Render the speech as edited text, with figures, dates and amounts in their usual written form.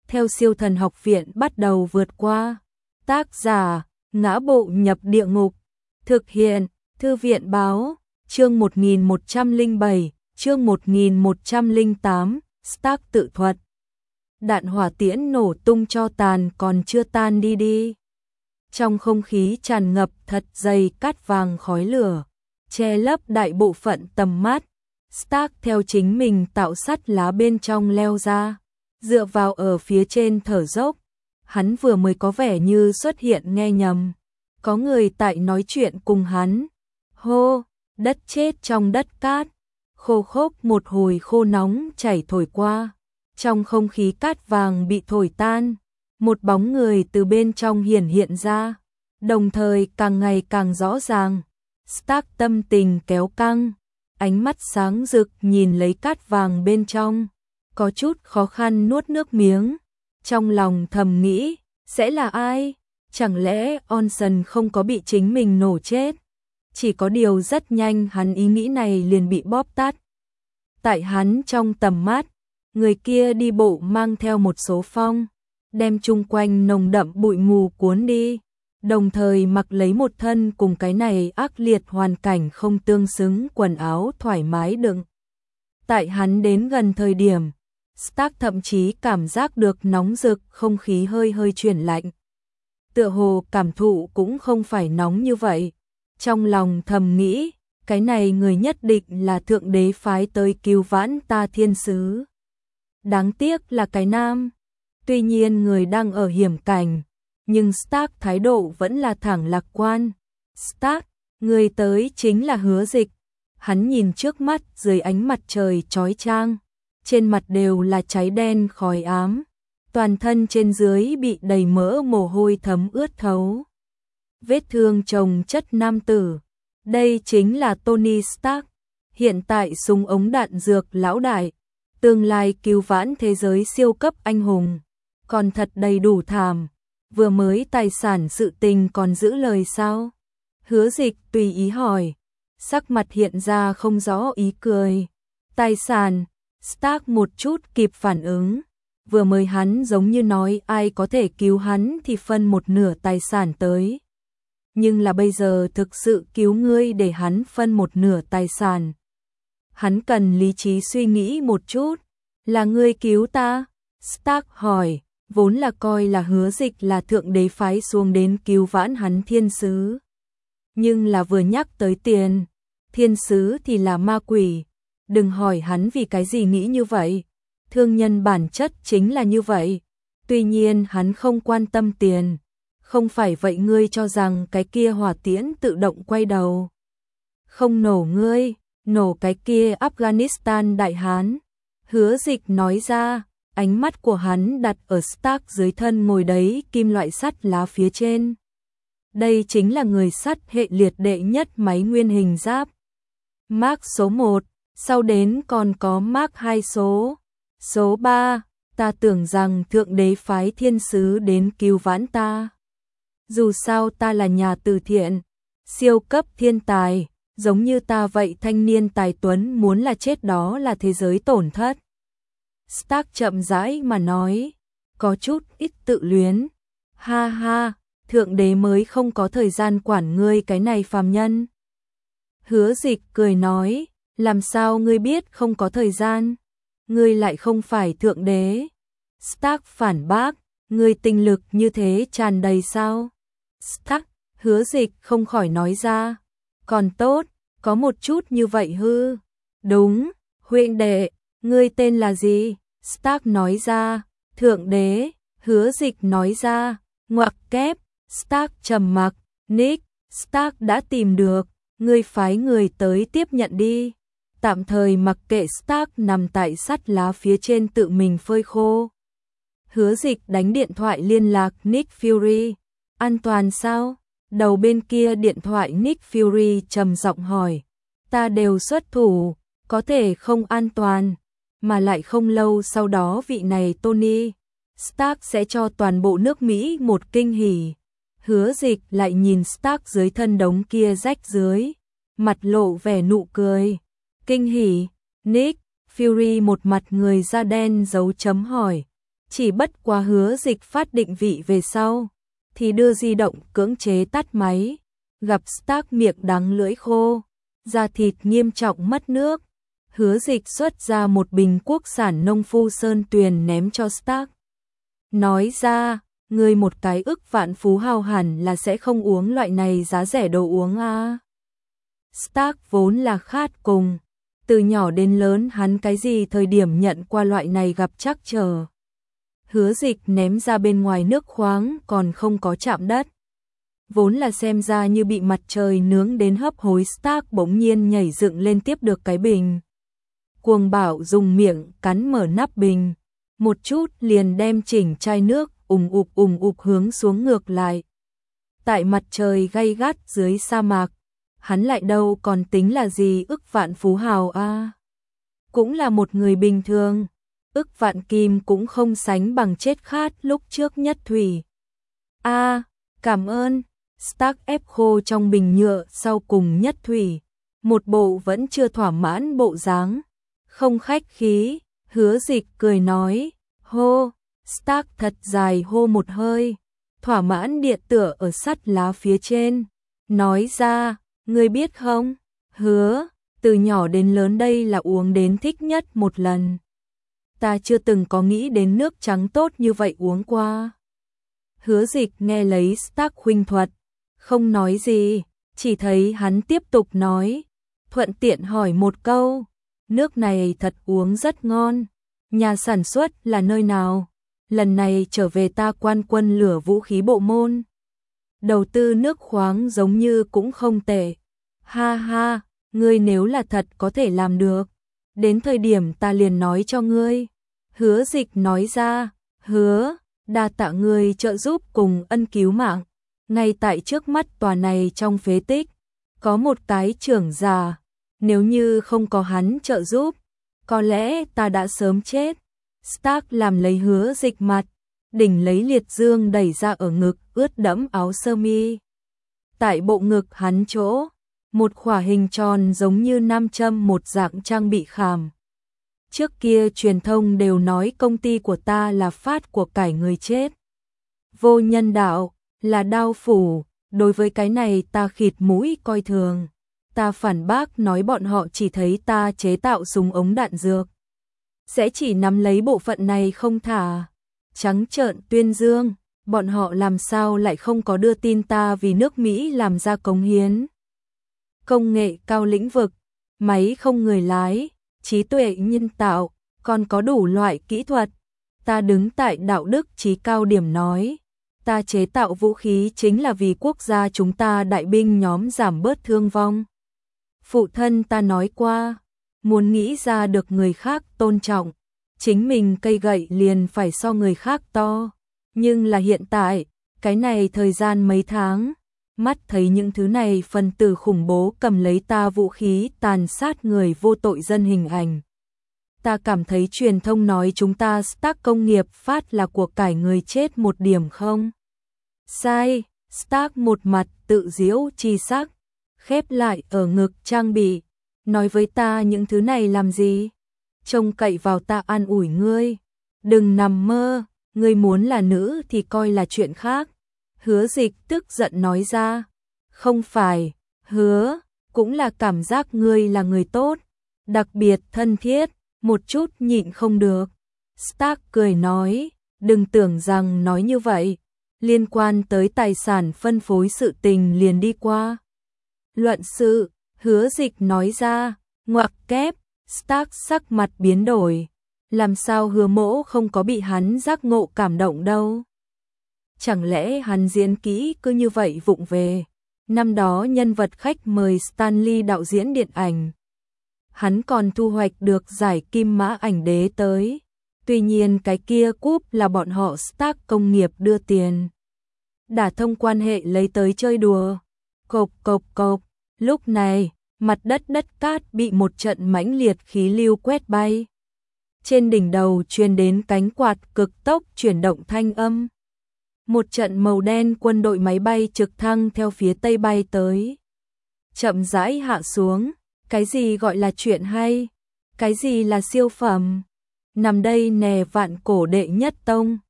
theo siêu thần học viện bắt đầu vượt qua. Tác giả, ngã bộ nhập địa ngục. Thực hiện, Thư viện báo, chương 1107, chương 1108, Stark tự thuật. Đạn hỏa tiễn nổ tung cho tàn còn chưa tan đi. Trong không khí tràn ngập thật dày cát vàng khói lửa, che lấp đại bộ phận tầm mắt. Stark theo chính mình tạo sắt lá bên trong leo ra, dựa vào ở phía trên thở dốc. Hắn vừa mới có vẻ như xuất hiện nghe nhầm. Có người tại nói chuyện cùng hắn. Hô, đất chết trong đất cát. Khô khốc một hồi khô nóng chảy thổi qua. Trong không khí cát vàng bị thổi tan, một bóng người từ bên trong hiện ra, đồng thời càng ngày càng rõ ràng. Stark tâm tình kéo căng, ánh mắt sáng rực nhìn lấy cát vàng bên trong, có chút khó khăn nuốt nước miếng. Trong lòng thầm nghĩ, sẽ là ai? Chẳng lẽ Onson không có bị chính mình nổ chết? Chỉ có điều rất nhanh hắn ý nghĩ này liền bị bóp tắt. Tại hắn trong tầm mắt, người kia đi bộ mang theo một số phong, đem chung quanh nồng đậm bụi mù cuốn đi, đồng thời mặc lấy một thân cùng cái này ác liệt hoàn cảnh không tương xứng quần áo thoải mái đựng. Tại hắn đến gần thời điểm, Stark thậm chí cảm giác được nóng rực, không khí hơi chuyển lạnh. Tựa hồ cảm thụ cũng không phải nóng như vậy. Trong lòng thầm nghĩ, cái này người nhất định là thượng đế phái tới cứu vãn ta thiên sứ. Đáng tiếc là cái nam. Tuy nhiên người đang ở hiểm cảnh, nhưng Stark thái độ vẫn là thẳng lạc quan. Stark, người tới chính là Hứa Dịch. Hắn nhìn trước mắt dưới ánh mặt trời chói chang, trên mặt đều là cháy đen khói ám, toàn thân trên dưới bị đầy mỡ mồ hôi thấm ướt thấu. Vết thương chồng chất nam tử. Đây chính là Tony Stark, hiện tại súng ống đạn dược lão đại, tương lai cứu vãn thế giới siêu cấp anh hùng. Còn thật đầy đủ thảm, vừa mới tài sản sự tình còn giữ lời sao? Hứa Dịch tùy ý hỏi, sắc mặt hiện ra không rõ ý cười. Tài sản, Stark một chút kịp phản ứng, vừa mới hắn giống như nói ai có thể cứu hắn thì phân một nửa tài sản tới. Nhưng là bây giờ thực sự cứu ngươi để hắn phân một nửa tài sản. Hắn cần lý trí suy nghĩ một chút, là ngươi cứu ta? Stark hỏi, vốn là coi là Hứa Dịch là thượng đế phái xuống đến cứu vãn hắn thiên sứ. Nhưng là vừa nhắc tới tiền, thiên sứ thì là ma quỷ. Đừng hỏi hắn vì cái gì nghĩ như vậy. Thương nhân bản chất chính là như vậy. Tuy nhiên hắn không quan tâm tiền. Không phải vậy ngươi cho rằng cái kia hỏa tiễn tự động quay đầu. Không nổ ngươi, nổ cái kia Afghanistan đại hán. Hứa Dịch nói ra, ánh mắt của hắn đặt ở Stark dưới thân ngồi đấy kim loại sắt lá phía trên. Đây chính là người sắt hệ liệt đệ nhất máy nguyên hình giáp. Mark số 1, sau đến còn có Mark 2 số. Số 3, ta tưởng rằng thượng đế phái thiên sứ đến cứu vãn ta. Dù sao ta là nhà từ thiện, siêu cấp thiên tài, giống như ta vậy thanh niên tài tuấn muốn là chết đó là thế giới tổn thất. Stark chậm rãi mà nói, có chút ít tự luyến. Ha ha, thượng đế mới không có thời gian quản ngươi cái này phàm nhân. Hứa Dịch cười nói, làm sao ngươi biết không có thời gian? Ngươi lại không phải thượng đế. Stark phản bác, ngươi tinh lực như thế tràn đầy sao? Stark, Hứa Dịch không khỏi nói ra, còn tốt, có một chút như vậy hư. Đúng, huynh đệ, ngươi tên là gì? Stark nói ra, thượng đế. Hứa Dịch nói ra, ngoặc kép. Stark trầm mặc, Nick, Stark đã tìm được, ngươi phái người tới tiếp nhận đi. Tạm thời mặc kệ Stark nằm tại sắt lá phía trên tự mình phơi khô. Hứa Dịch đánh điện thoại liên lạc Nick Fury. An toàn sao? Đầu bên kia điện thoại Nick Fury trầm giọng hỏi. Ta đều xuất thủ, có thể không an toàn. Mà lại không lâu sau đó vị này Tony Stark sẽ cho toàn bộ nước Mỹ một kinh hỉ. Hứa Dịch lại nhìn Stark dưới thân đống kia rách dưới, mặt lộ vẻ nụ cười. Kinh hỉ, Nick Fury một mặt người da đen dấu chấm hỏi. Chỉ bất quá Hứa Dịch phát định vị về sau, thì đưa di động cưỡng chế tắt máy, gặp Stark miệng đắng lưỡi khô, da thịt nghiêm trọng mất nước. Hứa Dịch xuất ra một bình quốc sản nông phu sơn tuyền ném cho Stark. Nói ra, ngươi một cái ức vạn phú hào hẳn là sẽ không uống loại này giá rẻ đồ uống à. Stark vốn là khát cùng, từ nhỏ đến lớn hắn cái gì thời điểm nhận qua loại này gặp trắc trở. Hứa Dịch ném ra bên ngoài nước khoáng còn không có chạm đất. Vốn là xem ra như bị mặt trời nướng đến hấp hối, Stark bỗng nhiên nhảy dựng lên tiếp được cái bình. Cuồng bạo dùng miệng cắn mở nắp bình, một chút liền đem chỉnh chai nước ùng ục hướng xuống ngược lại. Tại mặt trời gay gắt dưới sa mạc, hắn lại đâu còn tính là gì ức vạn phú hào a. Cũng là một người bình thường, ức vạn kim cũng không sánh bằng chết khát lúc trước Nhất Thủy. A, cảm ơn. Stark ép khô trong bình nhựa sau cùng Nhất Thủy, một bộ vẫn chưa thỏa mãn bộ dáng. Không khách khí, Hứa Dịch cười nói, hô. Stark thật dài hô một hơi, thỏa mãn địa tựa ở sắt lá phía trên, nói ra, ngươi biết không, Hứa, từ nhỏ đến lớn đây là uống đến thích nhất một lần. Ta chưa từng có nghĩ đến nước trắng tốt như vậy uống qua. Hứa Dịch nghe lấy Stark huynh thuật, không nói gì, chỉ thấy hắn tiếp tục nói, thuận tiện hỏi một câu, nước này thật uống rất ngon, nhà sản xuất là nơi nào? Lần này trở về ta quan quân lửa vũ khí bộ môn, đầu tư nước khoáng giống như cũng không tệ. Ha ha, ngươi nếu là thật có thể làm được, đến thời điểm ta liền nói cho ngươi. Hứa Dịch nói ra, hứa, đa tạ ngươi trợ giúp cùng ân cứu mạng. Ngay tại trước mắt tòa này trong phế tích, có một cái trưởng già, nếu như không có hắn trợ giúp, có lẽ ta đã sớm chết. Stark làm lấy Hứa Dịch mặt, đỉnh lấy liệt dương đẩy ra ở ngực ướt đẫm áo sơ mi. Tại bộ ngực hắn chỗ, một khỏa hình tròn giống như nam châm một dạng trang bị khảm. Trước kia truyền thông đều nói công ty của ta là phát của cải người chết. Vô nhân đạo, là đao phủ, đối với cái này ta khịt mũi coi thường. Ta phản bác nói bọn họ chỉ thấy ta chế tạo súng ống đạn dược, sẽ chỉ nắm lấy bộ phận này không thả. Trắng trợn tuyên dương, bọn họ làm sao lại không có đưa tin ta vì nước Mỹ làm ra cống hiến. Công nghệ cao lĩnh vực, máy không người lái, trí tuệ nhân tạo, còn có đủ loại kỹ thuật. Ta đứng tại đạo đức trí cao điểm nói, ta chế tạo vũ khí chính là vì quốc gia chúng ta đại binh nhóm giảm bớt thương vong. Phụ thân ta nói qua, muốn nghĩ ra được người khác tôn trọng, chính mình cây gậy liền phải so người khác to. Nhưng là hiện tại, cái này thời gian mấy tháng, mắt thấy những thứ này phần tử khủng bố cầm lấy ta vũ khí tàn sát người vô tội dân hình ảnh. Ta cảm thấy truyền thông nói chúng ta Stark công nghiệp phát là của cải người chết một điểm không? Sai, Stark một mặt tự giễu chi sắc, khép lại ở ngực trang bị, nói với ta những thứ này làm gì? Trông cậy vào ta an ủi ngươi, đừng nằm mơ, ngươi muốn là nữ thì coi là chuyện khác. Hứa Dịch tức giận nói ra, không phải, hứa, cũng là cảm giác ngươi là người tốt, đặc biệt thân thiết, một chút nhịn không được. Stark cười nói, đừng tưởng rằng nói như vậy, liên quan tới tài sản phân phối sự tình liền đi qua. Luận sự, Hứa Dịch nói ra, ngoặc kép. Stark sắc mặt biến đổi, làm sao Hứa Mỗ không có bị hắn giác ngộ cảm động đâu. Chẳng lẽ hắn diễn kỹ cứ như vậy vụng về. Năm đó nhân vật khách mời Stanley đạo diễn điện ảnh, hắn còn thu hoạch được giải Kim Mã ảnh đế tới. Tuy nhiên cái kia cúp là bọn họ Stark công nghiệp đưa tiền, đả thông quan hệ lấy tới chơi đùa. Cộp cộp cộp, lúc này mặt đất cát bị một trận mãnh liệt khí lưu quét bay. Trên đỉnh đầu truyền đến cánh quạt cực tốc chuyển động thanh âm. Một trận màu đen quân đội máy bay trực thăng theo phía tây bay tới. Chậm rãi hạ xuống, cái gì gọi là chuyện hay, cái gì là siêu phẩm. nằm đây nè vạn cổ đệ nhất tông.